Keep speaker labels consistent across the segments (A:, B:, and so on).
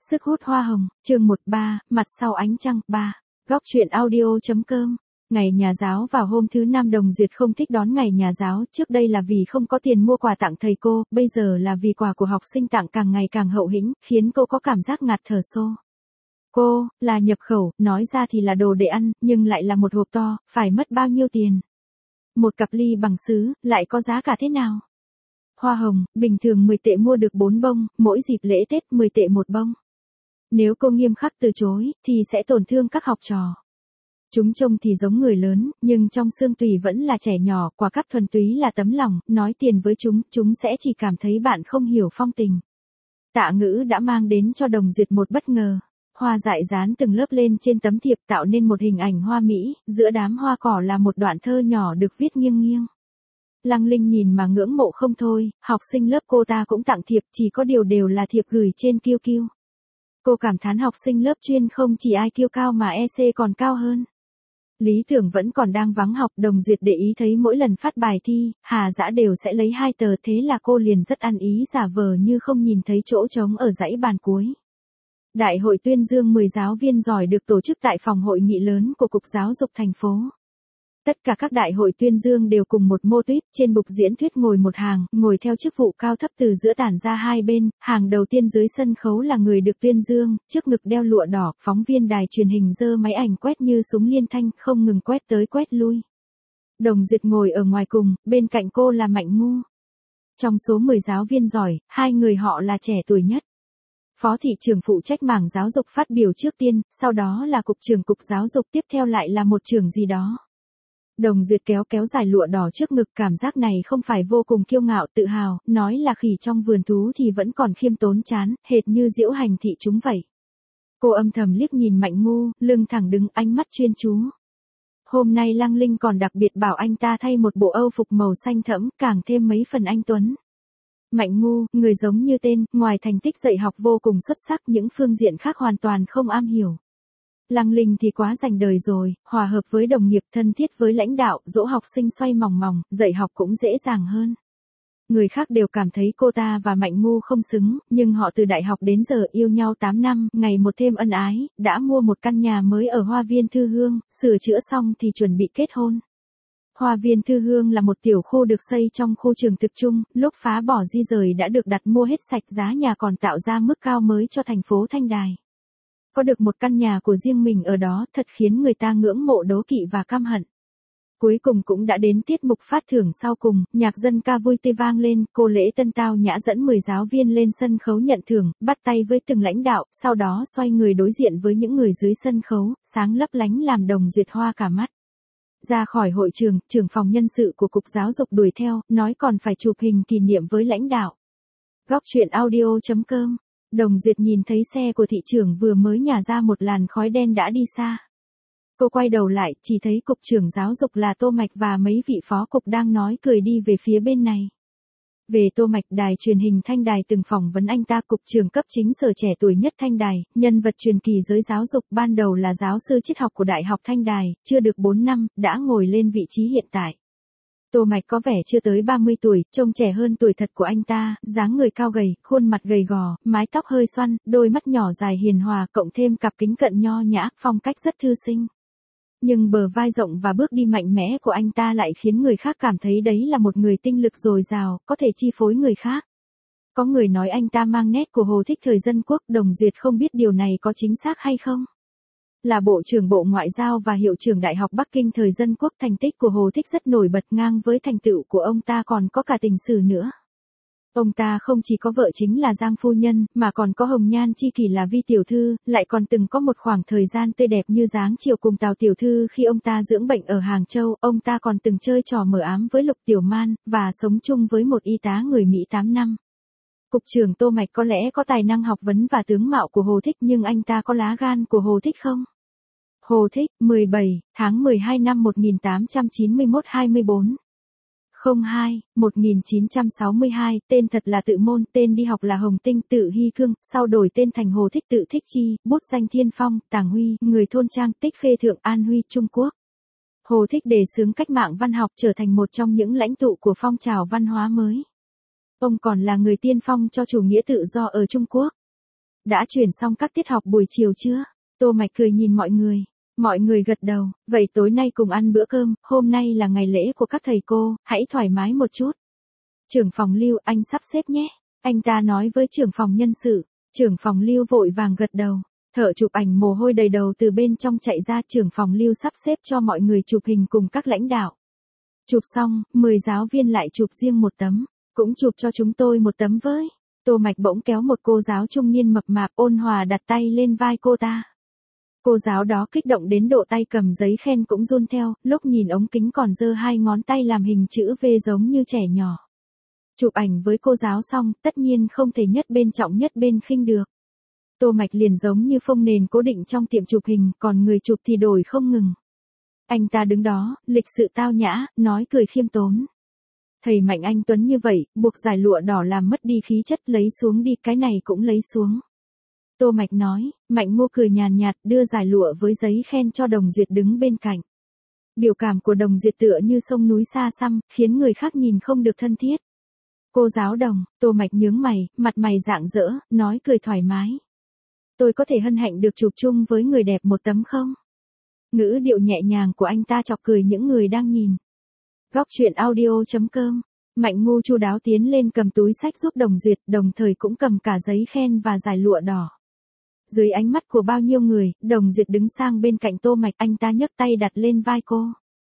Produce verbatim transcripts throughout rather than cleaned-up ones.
A: Sức hút hoa hồng, chương một ba, mặt sau ánh trăng, ba. Góc truyện audio.com. Ngày nhà giáo vào hôm thứ năm Đồng Duyệt không thích đón ngày nhà giáo, trước đây là vì không có tiền mua quà tặng thầy cô, bây giờ là vì quà của học sinh tặng càng ngày càng hậu hĩnh, khiến cô có cảm giác ngạt thở xô. Cô, là nhập khẩu, nói ra thì là đồ để ăn, nhưng lại là một hộp to, phải mất bao nhiêu tiền? Một cặp ly bằng sứ, lại có giá cả thế nào? Hoa hồng, bình thường mười tệ mua được bốn bông, mỗi dịp lễ Tết mười tệ một bông. Nếu cô nghiêm khắc từ chối, thì sẽ tổn thương các học trò. Chúng trông thì giống người lớn, nhưng trong xương tùy vẫn là trẻ nhỏ, quả cắp thuần túy là tấm lòng, nói tiền với chúng, chúng sẽ chỉ cảm thấy bạn không hiểu phong tình. Tạ Ngữ đã mang đến cho Đồng Duyệt một bất ngờ. Hoa dại dán từng lớp lên trên tấm thiệp tạo nên một hình ảnh hoa mỹ, giữa đám hoa cỏ là một đoạn thơ nhỏ được viết nghiêng nghiêng. Lăng Linh nhìn mà ngưỡng mộ không thôi, học sinh lớp cô ta cũng tặng thiệp, chỉ có điều đều là thiệp gửi trên Q Q. Cô cảm thán học sinh lớp chuyên không chỉ I Q cao mà E C còn cao hơn. Lý tưởng vẫn còn đang vắng học, Đồng Duyệt để ý thấy mỗi lần phát bài thi, Hà Dã đều sẽ lấy hai tờ, thế là cô liền rất ăn ý giả vờ như không nhìn thấy chỗ trống ở dãy bàn cuối. Đại hội tuyên dương mười giáo viên giỏi được tổ chức tại phòng hội nghị lớn của Cục Giáo dục thành phố. Tất cả các đại hội tuyên dương đều cùng một mô típ, trên bục diễn thuyết ngồi một hàng, ngồi theo chức vụ cao thấp từ giữa tản ra hai bên, hàng đầu tiên dưới sân khấu là người được tuyên dương, trước ngực đeo lụa đỏ, phóng viên đài truyền hình giơ máy ảnh quét như súng liên thanh, không ngừng quét tới quét lui. Đồng Duyệt ngồi ở ngoài cùng, bên cạnh cô là Mạnh Ngu. Trong số mười giáo viên giỏi, hai người họ là trẻ tuổi nhất. Phó thị trưởng phụ trách mảng giáo dục phát biểu trước tiên, sau đó là cục trưởng cục giáo dục, tiếp theo lại là một trưởng gì đó. Đồng Duyệt kéo kéo dài lụa đỏ trước ngực, cảm giác này không phải vô cùng kiêu ngạo tự hào, nói là khỉ trong vườn thú thì vẫn còn khiêm tốn chán, hệt như Diễu Hành thị chúng vậy. Cô âm thầm liếc nhìn Mạnh Ngu, lưng thẳng đứng, ánh mắt chuyên chú. Hôm nay Lăng Linh còn đặc biệt bảo anh ta thay một bộ âu phục màu xanh thẫm, càng thêm mấy phần anh tuấn. Mạnh Ngu, người giống như tên, ngoài thành tích dạy học vô cùng xuất sắc, những phương diện khác hoàn toàn không am hiểu. Lăng Linh thì quá dành đời rồi, hòa hợp với đồng nghiệp, thân thiết với lãnh đạo, dỗ học sinh xoay mòng mòng, dạy học cũng dễ dàng hơn. Người khác đều cảm thấy cô ta và Mạnh Ngu không xứng, nhưng họ từ đại học đến giờ yêu nhau tám năm, ngày một thêm ân ái, đã mua một căn nhà mới ở Hoa viên Thư Hương, sửa chữa xong thì chuẩn bị kết hôn. Hoa viên Thư Hương là một tiểu khu được xây trong khu trường thực chung, lúc phá bỏ di rời đã được đặt mua hết sạch, giá nhà còn tạo ra mức cao mới cho thành phố Thanh Đài. Có được một căn nhà của riêng mình ở đó thật khiến người ta ngưỡng mộ, đố kỵ và căm hận. Cuối cùng cũng đã đến tiết mục phát thưởng sau cùng, nhạc dân ca vui tươi vang lên, cô Lễ Tân tao nhã dẫn mười giáo viên lên sân khấu nhận thưởng, bắt tay với từng lãnh đạo, sau đó xoay người đối diện với những người dưới sân khấu, sáng lấp lánh làm Đồng Duyệt hoa cả mắt. Ra khỏi hội trường, trưởng phòng nhân sự của Cục Giáo dục đuổi theo, nói còn phải chụp hình kỷ niệm với lãnh đạo. Góc truyện audio.com. Đồng Duyệt nhìn thấy xe của thị trưởng vừa mới nhả ra một làn khói đen đã đi xa. Cô quay đầu lại, chỉ thấy Cục trưởng Giáo dục là Tô Mạch và mấy vị phó cục đang nói cười đi về phía bên này. Về Tô Mạch, đài truyền hình Thanh Đài từng phỏng vấn anh ta, cục trưởng cấp chính sở trẻ tuổi nhất Thanh Đài, nhân vật truyền kỳ giới giáo dục, ban đầu là giáo sư triết học của Đại học Thanh Đài, chưa được bốn năm, đã ngồi lên vị trí hiện tại. Tô Mạch có vẻ chưa tới ba mươi tuổi, trông trẻ hơn tuổi thật của anh ta, dáng người cao gầy, khuôn mặt gầy gò, mái tóc hơi xoăn, đôi mắt nhỏ dài hiền hòa, cộng thêm cặp kính cận nho nhã, phong cách rất thư sinh. Nhưng bờ vai rộng và bước đi mạnh mẽ của anh ta lại khiến người khác cảm thấy đấy là một người tinh lực dồi dào, có thể chi phối người khác. Có người nói anh ta mang nét của Hồ Thích thời dân quốc, Đồng Duyệt không biết điều này có chính xác hay không. Là Bộ trưởng Bộ Ngoại giao và Hiệu trưởng Đại học Bắc Kinh thời dân quốc, thành tích của Hồ Thích rất nổi bật, ngang với thành tựu của ông ta còn có cả tình sử nữa. Ông ta không chỉ có vợ chính là Giang phu nhân, mà còn có hồng nhan chi kỷ là Vi tiểu thư, lại còn từng có một khoảng thời gian tươi đẹp như dáng chiều cùng Tào tiểu thư khi ông ta dưỡng bệnh ở Hàng Châu, ông ta còn từng chơi trò mờ ám với Lục Tiểu Man, và sống chung với một y tá người Mỹ tám năm. Cục trưởng Tô Mạch có lẽ có tài năng học vấn và tướng mạo của Hồ Thích, nhưng anh ta có lá gan của Hồ Thích không? Hồ Thích, mười bảy, tháng mười hai năm một nghìn tám trăm chín mươi mốt, hai mươi bốn. không hai, một nghìn chín trăm sáu mươi hai, tên thật là Tự Môn, tên đi học là Hồng Tinh, tự Hy Cương, sau đổi tên thành Hồ Thích, tự Thích Chi, bút danh Thiên Phong, Tàng Huy, người thôn Trang, Tích Khê Thượng, An Huy, Trung Quốc. Hồ Thích đề xướng cách mạng văn học, trở thành một trong những lãnh tụ của phong trào văn hóa mới. Ông còn là người tiên phong cho chủ nghĩa tự do ở Trung Quốc. Đã chuyển xong các tiết học buổi chiều chưa? Tô Mạch cười nhìn mọi người. Mọi người gật đầu, vậy tối nay cùng ăn bữa cơm, hôm nay là ngày lễ của các thầy cô, hãy thoải mái một chút. Trưởng phòng Lưu, anh sắp xếp nhé. Anh ta nói với trưởng phòng nhân sự. Trưởng phòng Lưu vội vàng gật đầu. Thợ chụp ảnh mồ hôi đầy đầu từ bên trong chạy ra, trưởng phòng Lưu sắp xếp cho mọi người chụp hình cùng các lãnh đạo. Chụp xong, mười giáo viên lại chụp riêng một tấm. Cũng chụp cho chúng tôi một tấm với. Tô Mạch bỗng kéo một cô giáo trung niên mập mạp ôn hòa đặt tay lên vai cô ta. Cô giáo đó kích động đến độ tay cầm giấy khen cũng run theo, lúc nhìn ống kính còn giơ hai ngón tay làm hình chữ V giống như trẻ nhỏ. Chụp ảnh với cô giáo xong, tất nhiên không thể nhất bên trọng nhất bên khinh được. Tô Mạch liền giống như phông nền cố định trong tiệm chụp hình, còn người chụp thì đổi không ngừng. Anh ta đứng đó, lịch sự tao nhã, nói cười khiêm tốn. Thầy Mạnh anh tuấn như vậy, buộc giải lụa đỏ làm mất đi khí chất, lấy xuống đi, cái này cũng lấy xuống. Tô Mạch nói, Mạnh Ngô cười nhàn nhạt, đưa giải lụa với giấy khen cho Đồng Duyệt đứng bên cạnh. Biểu cảm của Đồng Duyệt tựa như sông núi xa xăm, khiến người khác nhìn không được thân thiết. Cô giáo Đồng, Tô Mạch nhướng mày, mặt mày rạng rỡ, nói cười thoải mái. Tôi có thể hân hạnh được chụp chung với người đẹp một tấm không? Ngữ điệu nhẹ nhàng của anh ta chọc cười những người đang nhìn. Góc truyện audio chấm com. Mạnh Ngu chu đáo tiến lên cầm túi sách giúp Đồng Duyệt, đồng thời cũng cầm cả giấy khen và giải lụa đỏ. Dưới ánh mắt của bao nhiêu người, Đồng Duyệt đứng sang bên cạnh Tô Mạch, anh ta nhấc tay đặt lên vai cô.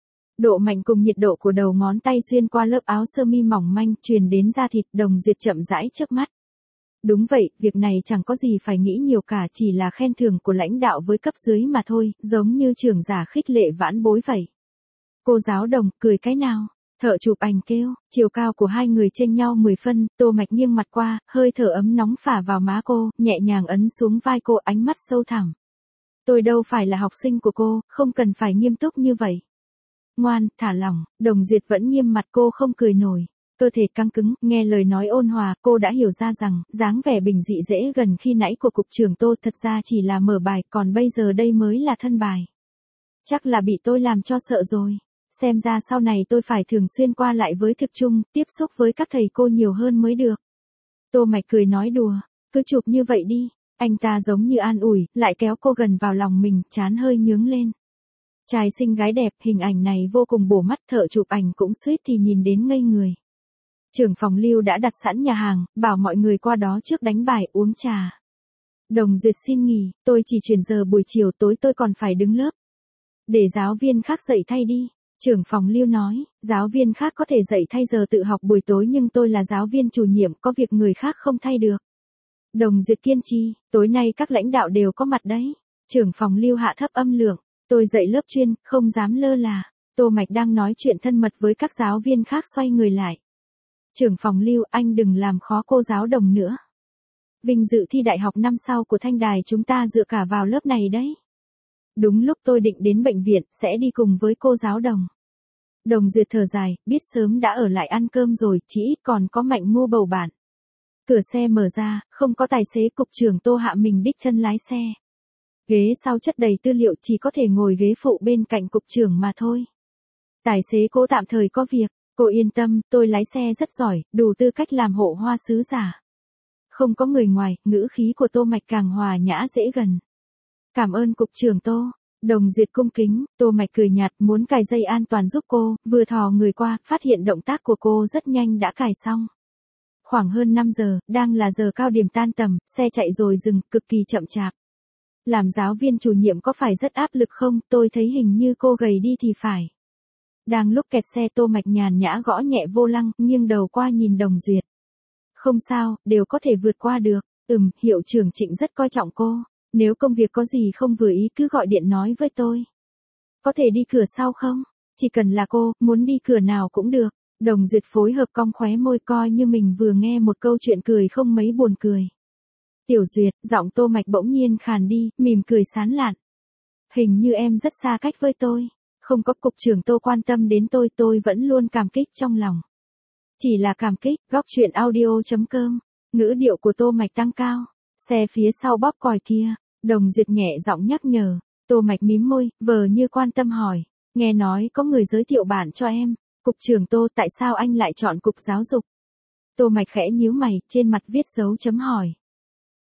A: Độ mạnh cùng nhiệt độ của đầu ngón tay xuyên qua lớp áo sơ mi mỏng manh, truyền đến da thịt, Đồng Duyệt chậm rãi trước mắt. Đúng vậy, việc này chẳng có gì phải nghĩ nhiều cả, chỉ là khen thưởng của lãnh đạo với cấp dưới mà thôi, giống như trưởng giả khích lệ vãn bối vậy. Cô giáo Đồng, cười cái nào? Thợ chụp ảnh kêu, chiều cao của hai người chênh nhau mười phân, Tô Mạch nghiêng mặt qua, hơi thở ấm nóng phả vào má cô, nhẹ nhàng ấn xuống vai cô, ánh mắt sâu thẳm. Tôi đâu phải là học sinh của cô, không cần phải nghiêm túc như vậy. Ngoan, thả lỏng, Đồng Duyệt vẫn nghiêm mặt, cô không cười nổi. Cơ thể căng cứng, nghe lời nói ôn hòa, cô đã hiểu ra rằng, dáng vẻ bình dị dễ gần khi nãy của cục trưởng Tô thật ra chỉ là mở bài, còn bây giờ đây mới là thân bài. Chắc là bị tôi làm cho sợ rồi. Xem ra sau này tôi phải thường xuyên qua lại với thực trung, tiếp xúc với các thầy cô nhiều hơn mới được. Tô Mạch cười nói đùa, cứ chụp như vậy đi. Anh ta giống như an ủi, lại kéo cô gần vào lòng mình, trán hơi nhướng lên. Trai xinh gái đẹp, hình ảnh này vô cùng bổ mắt, thợ chụp ảnh cũng suýt thì nhìn đến ngây người. Trưởng phòng Lưu đã đặt sẵn nhà hàng, bảo mọi người qua đó trước đánh bài uống trà. Đồng Duyệt xin nghỉ, tôi chỉ chuyển giờ buổi chiều, tối tôi còn phải đứng lớp. Để giáo viên khác dạy thay đi. Trưởng phòng Lưu nói, giáo viên khác có thể dạy thay giờ tự học buổi tối nhưng tôi là giáo viên chủ nhiệm, có việc người khác không thay được. Đồng Duyệt kiên trì, tối nay các lãnh đạo đều có mặt đấy. Trưởng phòng Lưu hạ thấp âm lượng, tôi dạy lớp chuyên, không dám lơ là. Tô Mạch đang nói chuyện thân mật với các giáo viên khác xoay người lại. Trưởng phòng Lưu, anh đừng làm khó cô giáo Đồng nữa. Vinh dự thi đại học năm sau của Thanh Đài chúng ta dựa cả vào lớp này đấy. Đúng lúc tôi định đến bệnh viện, sẽ đi cùng với cô giáo Đồng. Đồng Duyệt thở dài, biết sớm đã ở lại ăn cơm rồi, chỉ ít còn có Mạnh Ngô bầu bạn. Cửa xe mở ra, không có tài xế, cục trưởng Tô hạ mình đích thân lái xe. Ghế sau chất đầy tư liệu, chỉ có thể ngồi ghế phụ bên cạnh cục trưởng mà thôi. Tài xế cố tạm thời có việc, cô yên tâm, tôi lái xe rất giỏi, đủ tư cách làm hộ hoa sứ giả. Không có người ngoài, ngữ khí của Tô Mạch càng hòa nhã dễ gần. Cảm ơn cục trưởng Tô. Đồng Duyệt cung kính, Tô Mạch cười nhạt, muốn cài dây an toàn giúp cô, vừa thò người qua, phát hiện động tác của cô rất nhanh đã cài xong. Khoảng hơn năm giờ, đang là giờ cao điểm tan tầm, xe chạy rồi dừng, cực kỳ chậm chạp. Làm giáo viên chủ nhiệm có phải rất áp lực không? Tôi thấy hình như cô gầy đi thì phải. Đang lúc kẹt xe, Tô Mạch nhàn nhã gõ nhẹ vô lăng, nghiêng đầu qua nhìn Đồng Duyệt. Không sao, đều có thể vượt qua được. Ừm, hiệu trưởng Trịnh rất coi trọng cô. Nếu công việc có gì không vừa ý cứ gọi điện nói với tôi. Có thể đi cửa sau không? Chỉ cần là cô, muốn đi cửa nào cũng được. Đồng Duyệt phối hợp cong khóe môi, coi như mình vừa nghe một câu chuyện cười không mấy buồn cười. Tiểu Duyệt, giọng Tô Mạch bỗng nhiên khàn đi, mỉm cười sán lạn. Hình như em rất xa cách với tôi. Không có cục trưởng Tô quan tâm đến tôi, tôi vẫn luôn cảm kích trong lòng. Chỉ là cảm kích. Góc truyện audio chấm com. Ngữ điệu của Tô Mạch tăng cao. Xe phía sau bóp còi kia. Đồng Duyệt nhẹ giọng nhắc nhở. Tô Mạch mím môi, vờ như quan tâm hỏi. Nghe nói có người giới thiệu bạn cho em. Cục trưởng Tô, tại sao anh lại chọn cục giáo dục? Tô Mạch khẽ nhíu mày, trên mặt viết dấu chấm hỏi.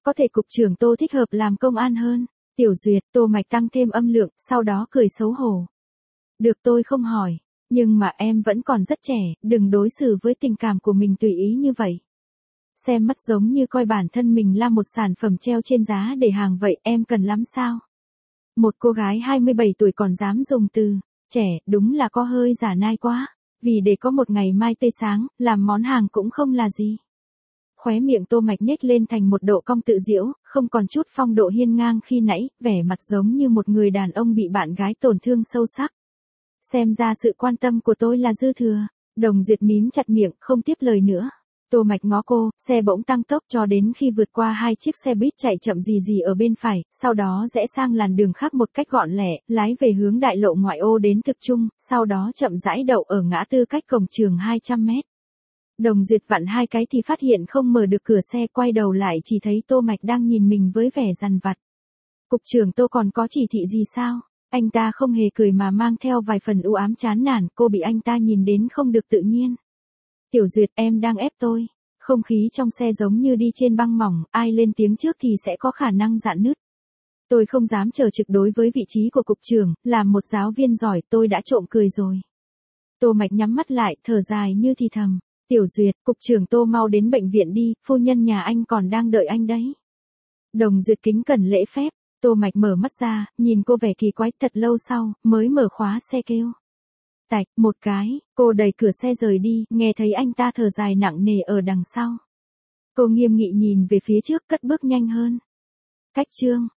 A: có thể cục trưởng Tô thích hợp làm công an hơn. Tiểu Duyệt, Tô Mạch tăng thêm âm lượng, sau đó cười xấu hổ. Được, tôi không hỏi, nhưng mà em vẫn còn rất trẻ, đừng đối xử với tình cảm của mình tùy ý như vậy. Xem mắt giống như coi bản thân mình là một sản phẩm treo trên giá để hàng vậy, em cần lắm sao? Một cô gái hai mươi bảy tuổi còn dám dùng từ trẻ, đúng là có hơi giả nai quá. Vì để có một ngày mai tươi sáng, làm món hàng cũng không là gì. Khóe miệng Tô Mạch nhếch lên thành một độ cong tự giễu, không còn chút phong độ hiên ngang khi nãy, vẻ mặt giống như một người đàn ông bị bạn gái tổn thương sâu sắc. Xem ra sự quan tâm của tôi là dư thừa. Đồng Duyệt mím chặt miệng, không tiếp lời nữa. Tô Mạch ngó cô, xe bỗng tăng tốc cho đến khi vượt qua hai chiếc xe buýt chạy chậm rì rì ở bên phải, sau đó rẽ sang làn đường khác một cách gọn lẹ, lái về hướng đại lộ ngoại ô đến Thực Trung, sau đó chậm rãi đậu ở ngã tư cách cổng trường hai trăm mét. Đồng Duyệt vặn hai cái thì phát hiện không mở được cửa xe, quay đầu lại chỉ thấy Tô Mạch đang nhìn mình với vẻ dằn vặt. Cục trưởng Tô còn có chỉ thị gì sao? Anh ta không hề cười mà mang theo vài phần u ám chán nản, cô bị anh ta nhìn đến không được tự nhiên. Tiểu Duyệt, em đang ép tôi. Không khí trong xe giống như đi trên băng mỏng, ai lên tiếng trước thì sẽ có khả năng rạn nứt. Tôi không dám chờ trực đối với vị trí của cục trưởng, làm một giáo viên giỏi, tôi đã trộm cười rồi. Tô Mạch nhắm mắt lại, thở dài như thì thầm. Tiểu Duyệt, cục trưởng Tô mau đến bệnh viện đi, phu nhân nhà anh còn đang đợi anh đấy. Đồng Duyệt kính cẩn lễ phép. Tô Mạch mở mắt ra, nhìn cô vẻ kỳ quái, thật lâu sau, mới mở khóa xe kêu. Tạch, một cái, cô đẩy cửa xe rời đi, nghe thấy anh ta thở dài nặng nề ở đằng sau. Cô nghiêm nghị nhìn về phía trước, cất bước nhanh hơn. Cách chương